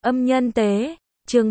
Âm nhân tế, chương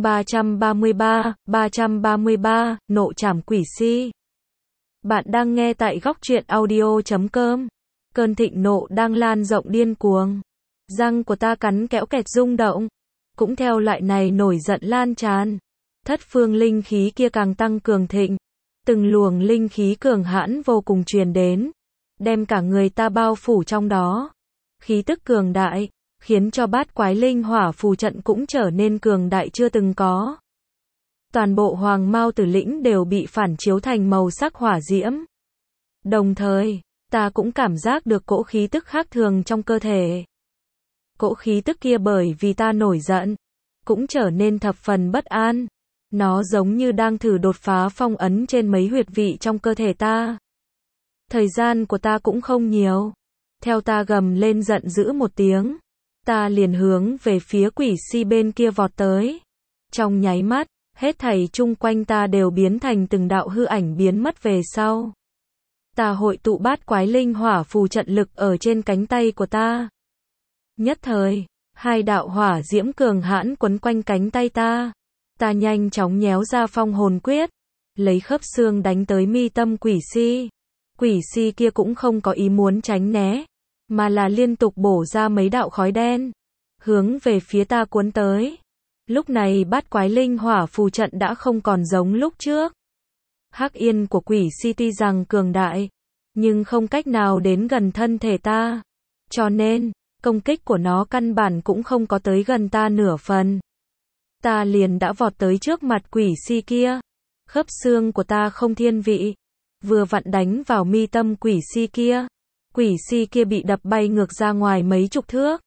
333, nộ trảm quỷ si. Bạn đang nghe tại góc truyện audio.com. Cơn thịnh nộ đang lan rộng điên cuồng. Răng của ta cắn kẽo kẹt rung động. Cũng theo loại này nổi giận lan tràn. Thất phương linh khí kia càng tăng cường thịnh. Từng luồng linh khí cường hãn vô cùng truyền đến. Đem cả người ta bao phủ trong đó. Khí tức cường đại, khiến cho bát quái linh hỏa phù trận cũng trở nên cường đại chưa từng có. Toàn bộ Hoàng Mao Tử Lĩnh đều bị phản chiếu thành màu sắc hỏa diễm. Đồng thời, ta cũng cảm giác được cỗ khí tức khác thường trong cơ thể. Cỗ khí tức kia bởi vì ta nổi giận, cũng trở nên thập phần bất an. Nó giống như đang thử đột phá phong ấn trên mấy huyệt vị trong cơ thể ta. Thời gian của ta cũng không nhiều. Theo ta gầm lên giận dữ một tiếng, ta liền hướng về phía quỷ si bên kia vọt tới. Trong nháy mắt, hết thảy chung quanh ta đều biến thành từng đạo hư ảnh biến mất về sau. Ta hội tụ bát quái linh hỏa phù trận lực ở trên cánh tay của ta. Nhất thời, hai đạo hỏa diễm cường hãn quấn quanh cánh tay ta. Ta nhanh chóng nhéo ra phong hồn quyết, lấy khớp xương đánh tới mi tâm quỷ si. Quỷ si kia cũng không có ý muốn tránh né, mà là liên tục bổ ra mấy đạo khói đen, hướng về phía ta cuốn tới. Lúc này bát quái linh hỏa phù trận đã không còn giống lúc trước. Hắc yên của quỷ si tuy rằng cường đại, nhưng không cách nào đến gần thân thể ta. Cho nên, công kích của nó căn bản cũng không có tới gần ta nửa phần. Ta liền đã vọt tới trước mặt quỷ si kia. Khớp xương của ta không thiên vị, vừa vặn đánh vào mi tâm quỷ si kia. Quỷ si kia bị đập bay ngược ra ngoài mấy chục thước.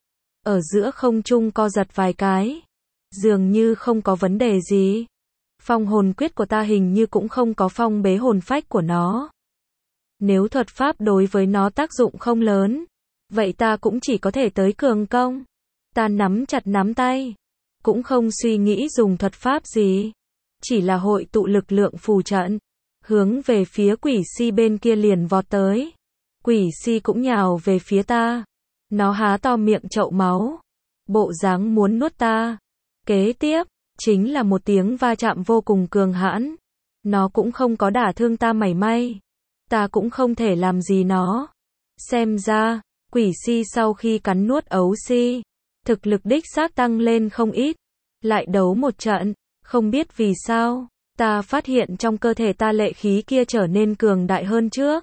Ở giữa không trung co giật vài cái. Dường như không có vấn đề gì. Phong hồn quyết của ta hình như cũng không có phong bế hồn phách của nó. Nếu thuật pháp đối với nó tác dụng không lớn, vậy ta cũng chỉ có thể tới cường công. Ta nắm chặt nắm tay, cũng không suy nghĩ dùng thuật pháp gì. Chỉ là hội tụ lực lượng phù trận, hướng về phía quỷ si bên kia liền vọt tới. Quỷ si cũng nhào về phía ta. Nó há to miệng chậu máu, bộ dáng muốn nuốt ta. Kế tiếp, chính là một tiếng va chạm vô cùng cường hãn. Nó cũng không có đả thương ta mảy may. Ta cũng không thể làm gì nó. Xem ra, quỷ si sau khi cắn nuốt ấu si, thực lực đích xác tăng lên không ít. Lại đấu một trận, không biết vì sao, ta phát hiện trong cơ thể ta lệ khí kia trở nên cường đại hơn trước.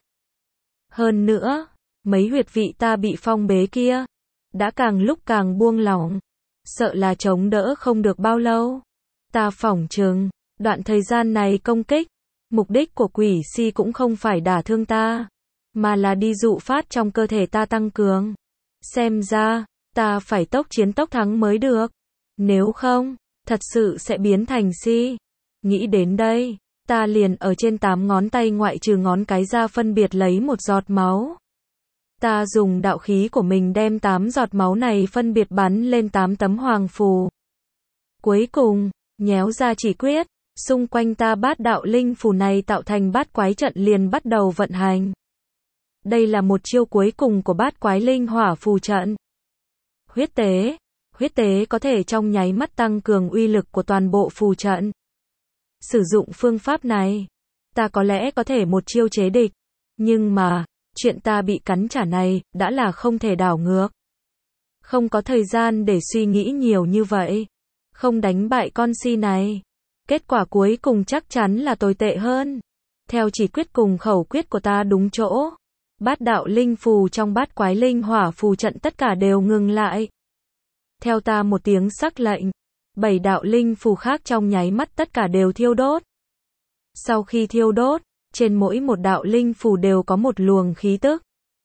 Hơn nữa, mấy huyệt vị ta bị phong bế kia, đã càng lúc càng buông lỏng. Sợ là chống đỡ không được bao lâu. Ta phỏng chừng, đoạn thời gian này công kích, mục đích của quỷ si cũng không phải đả thương ta, mà là đi dụ phát trong cơ thể ta tăng cường. Xem ra, ta phải tốc chiến tốc thắng mới được. Nếu không, thật sự sẽ biến thành si. Nghĩ đến đây, ta liền ở trên 8 ngón tay ngoại trừ ngón cái ra phân biệt lấy một giọt máu. Ta dùng đạo khí của mình đem 8 giọt máu này phân biệt bắn lên 8 tấm hoàng phù. Cuối cùng, nhéo ra chỉ quyết, xung quanh ta bát đạo linh phù này tạo thành bát quái trận liền bắt đầu vận hành. Đây là một chiêu cuối cùng của bát quái linh hỏa phù trận. Huyết tế. Huyết tế có thể trong nháy mắt tăng cường uy lực của toàn bộ phù trận. Sử dụng phương pháp này, ta có lẽ có thể một chiêu chế địch. Nhưng mà, chuyện ta bị cắn trả này, đã là không thể đảo ngược. Không có thời gian để suy nghĩ nhiều như vậy. Không đánh bại con si này. Kết quả cuối cùng chắc chắn là tồi tệ hơn. Theo chỉ quyết cùng khẩu quyết của ta đúng chỗ. Bát đạo linh phù trong bát quái linh hỏa phù trận tất cả đều ngừng lại. Theo ta một tiếng sắc lệnh, 7 đạo linh phù khác trong nháy mắt tất cả đều thiêu đốt. Sau khi thiêu đốt, trên mỗi một đạo linh phù đều có một luồng khí tức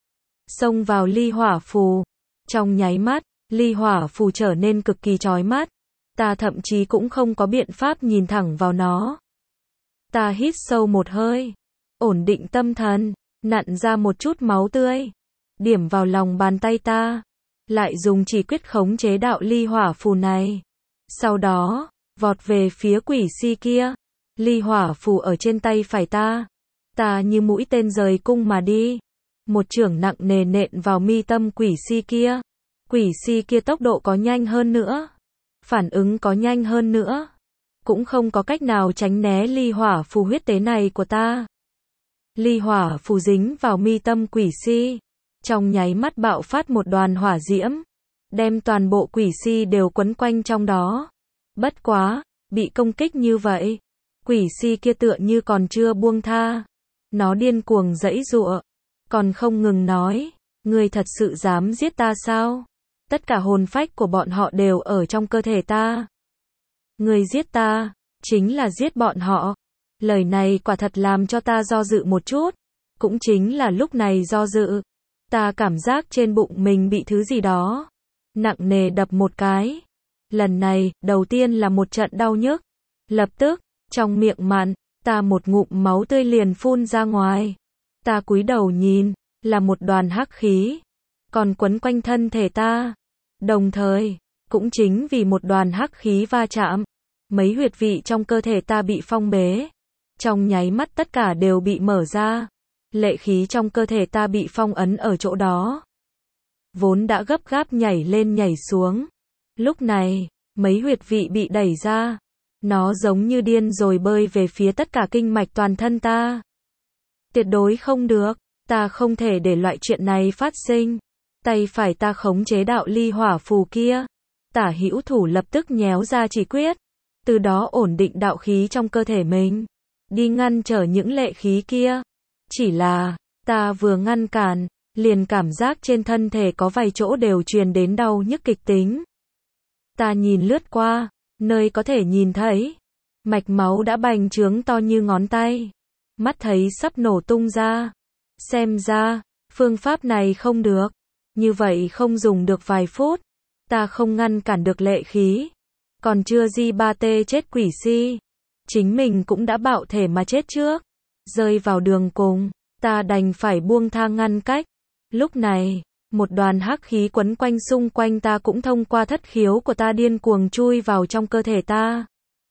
xông vào ly hỏa phù. Trong nháy mắt, ly hỏa phù trở nên cực kỳ chói mắt. Ta thậm chí cũng không có biện pháp nhìn thẳng vào nó. Ta hít sâu một hơi, ổn định tâm thần, nặn ra một chút máu tươi, điểm vào lòng bàn tay ta, lại dùng chỉ quyết khống chế đạo ly hỏa phù này. Sau đó, vọt về phía quỷ si kia. Ly hỏa phù ở trên tay phải ta. Ta như mũi tên rời cung mà đi. Một chưởng nặng nề nện vào mi tâm quỷ si kia. Quỷ si kia tốc độ có nhanh hơn nữa. phản ứng có nhanh hơn nữa, cũng không có cách nào tránh né ly hỏa phù huyết tế này của ta. Ly hỏa phù dính vào mi tâm quỷ si, trong nháy mắt bạo phát một đoàn hỏa diễm, đem toàn bộ quỷ si đều quấn quanh trong đó. Bất quá, bị công kích như vậy, quỷ si kia tựa như còn chưa buông tha. Nó điên cuồng giãy giụa, còn không ngừng nói, ngươi thật sự dám giết ta sao? Tất cả hồn phách của bọn họ đều ở trong cơ thể ta. Ngươi giết ta, chính là giết bọn họ. Lời này quả thật làm cho ta do dự một chút. Cũng chính là lúc này do dự, ta cảm giác trên bụng mình bị thứ gì đó nặng nề đập một cái. Lần này, đầu tiên là một trận đau nhức. Lập tức, trong miệng mặn, ta một ngụm máu tươi liền phun ra ngoài. Ta cúi đầu nhìn, là một đoàn hắc khí, còn quấn quanh thân thể ta. Đồng thời, cũng chính vì một đoàn hắc khí va chạm, mấy huyệt vị trong cơ thể ta bị phong bế. Trong nháy mắt tất cả đều bị mở ra. Lệ khí trong cơ thể ta bị phong ấn ở chỗ đó. Vốn đã gấp gáp nhảy lên nhảy xuống. Lúc này, mấy huyệt vị bị đẩy ra. Nó giống như điên rồi bơi về phía tất cả kinh mạch toàn thân ta. Tuyệt đối không được, ta không thể để loại chuyện này phát sinh. Tay phải ta khống chế đạo ly hỏa phù kia. Tả hữu thủ lập tức nhéo ra chỉ quyết. Từ đó ổn định đạo khí trong cơ thể mình. Đi ngăn trở những lệ khí kia. Chỉ là, ta vừa ngăn cản, liền cảm giác trên thân thể có vài chỗ đều truyền đến đau nhức kịch tính. Ta nhìn lướt qua, nơi có thể nhìn thấy, mạch máu đã bành trướng to như ngón tay. Mắt thấy sắp nổ tung ra. Xem ra, phương pháp này không được. Như vậy không dùng được vài phút. Ta không ngăn cản được lệ khí. Còn chưa di ba tê chết quỷ si. Chính mình cũng đã bạo thể mà chết trước. Rơi vào đường cùng, ta đành phải buông tha ngăn cách. Lúc này, một đoàn hắc khí quấn quanh xung quanh ta cũng thông qua thất khiếu của ta điên cuồng chui vào trong cơ thể ta.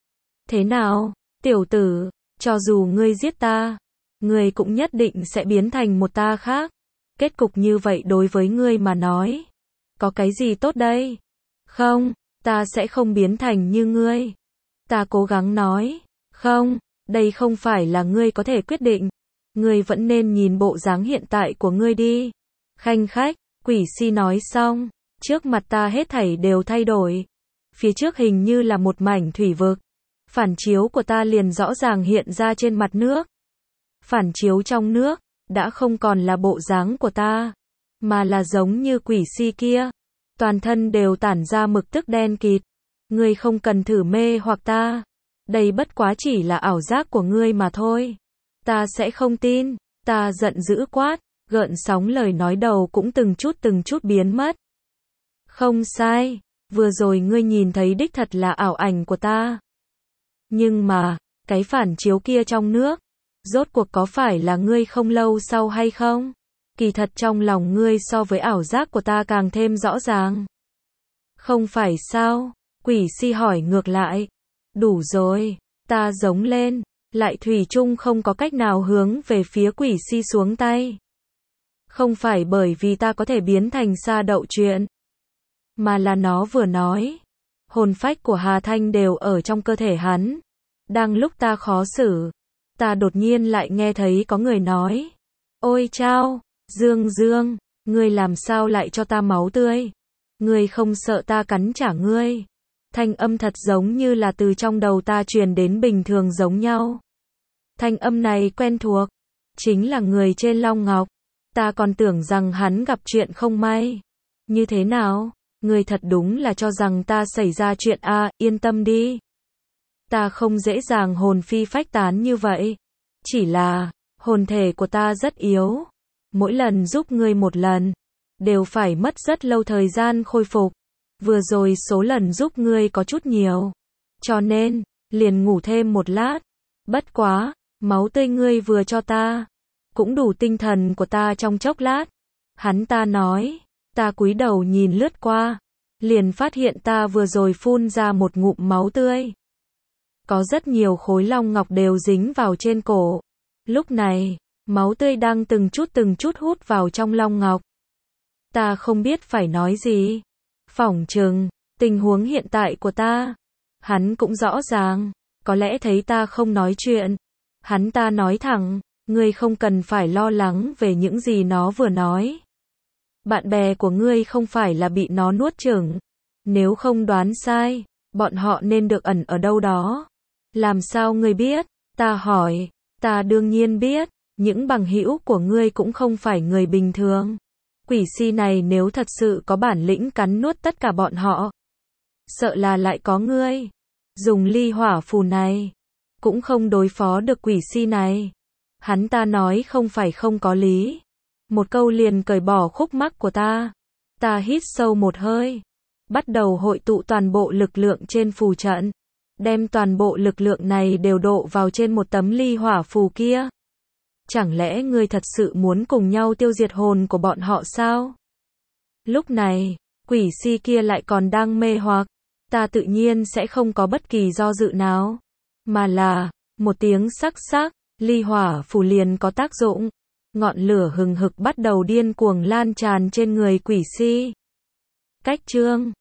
Thế nào, tiểu tử, cho dù ngươi giết ta, ngươi cũng nhất định sẽ biến thành một ta khác. Kết cục như vậy đối với ngươi mà nói, có cái gì tốt đây? Không, ta sẽ không biến thành như ngươi. Ta cố gắng nói, không, đây không phải là ngươi có thể quyết định. Ngươi vẫn nên nhìn bộ dáng hiện tại của ngươi đi. Khanh khách, quỷ si nói xong, trước mặt ta hết thảy đều thay đổi. Phía trước hình như là một mảnh thủy vực. Phản chiếu của ta liền rõ ràng hiện ra trên mặt nước. Phản chiếu trong nước, đã không còn là bộ dáng của ta, mà là giống như quỷ si kia. Toàn thân đều tản ra mực tức đen kịt. Ngươi không cần thử mê hoặc ta. Đây bất quá chỉ là ảo giác của ngươi mà thôi. Ta sẽ không tin. Ta giận dữ quát, gợn sóng lời nói đầu cũng từng chút biến mất. Không sai, vừa rồi ngươi nhìn thấy đích thật là ảo ảnh của ta. Nhưng mà, cái phản chiếu kia trong nước, rốt cuộc có phải là ngươi không lâu sau hay không? Kỳ thật trong lòng ngươi so với ảo giác của ta càng thêm rõ ràng. Không phải sao? Quỷ si hỏi ngược lại. Đủ rồi, ta giống lên, lại thủy chung không có cách nào hướng về phía quỷ si xuống tay. Không phải bởi vì ta có thể biến thành sa đậu chuyện, mà là nó vừa nói, hồn phách của Hà Thanh đều ở trong cơ thể hắn. Đang lúc ta khó xử, ta đột nhiên lại nghe thấy có người nói, ôi chao, Dương Dương, ngươi làm sao lại cho ta máu tươi? Ngươi không sợ ta cắn trả ngươi? Thanh âm thật giống như là từ trong đầu ta truyền đến bình thường giống nhau. Thanh âm này quen thuộc, chính là người trên Long Ngọc. Ta còn tưởng rằng hắn gặp chuyện không may. Như thế nào? Ngươi thật đúng là cho rằng ta xảy ra chuyện à, yên tâm đi. Ta không dễ dàng hồn phi phách tán như vậy. Chỉ là, hồn thể của ta rất yếu. Mỗi lần giúp ngươi một lần, đều phải mất rất lâu thời gian khôi phục. Vừa rồi số lần giúp ngươi có chút nhiều. Cho nên, liền ngủ thêm một lát. Bất quá, máu tươi ngươi vừa cho ta, cũng đủ tinh thần của ta trong chốc lát. Hắn ta nói, ta cúi đầu nhìn lướt qua, liền phát hiện ta vừa rồi phun ra một ngụm máu tươi. Có rất nhiều khối long ngọc đều dính vào trên cổ. Lúc này, máu tươi đang từng chút hút vào trong long ngọc. Ta không biết phải nói gì. Phỏng chừng, tình huống hiện tại của ta. Hắn cũng rõ ràng, có lẽ thấy ta không nói chuyện. Hắn ta nói thẳng, ngươi không cần phải lo lắng về những gì nó vừa nói. Bạn bè của ngươi không phải là bị nó nuốt chửng. Nếu không đoán sai, bọn họ nên được ẩn ở đâu đó. Làm sao ngươi biết? Ta hỏi, ta đương nhiên biết, những bằng hữu của ngươi cũng không phải người bình thường. Quỷ si này nếu thật sự có bản lĩnh cắn nuốt tất cả bọn họ, sợ là lại có ngươi. Dùng ly hỏa phù này, cũng không đối phó được quỷ si này. Hắn ta nói không phải không có lý. Một câu liền cởi bỏ khúc mắc của ta. Ta hít sâu một hơi, bắt đầu hội tụ toàn bộ lực lượng trên phù trận. Đem toàn bộ lực lượng này đều đổ vào trên một tấm ly hỏa phù kia. Chẳng lẽ ngươi thật sự muốn cùng nhau tiêu diệt hồn của bọn họ sao? Lúc này, quỷ si kia lại còn đang mê hoặc. Ta tự nhiên sẽ không có bất kỳ do dự nào. Mà là, một tiếng sắc sắc, ly hỏa phù liền có tác dụng. Ngọn lửa hừng hực bắt đầu điên cuồng lan tràn trên người quỷ si. Cách chương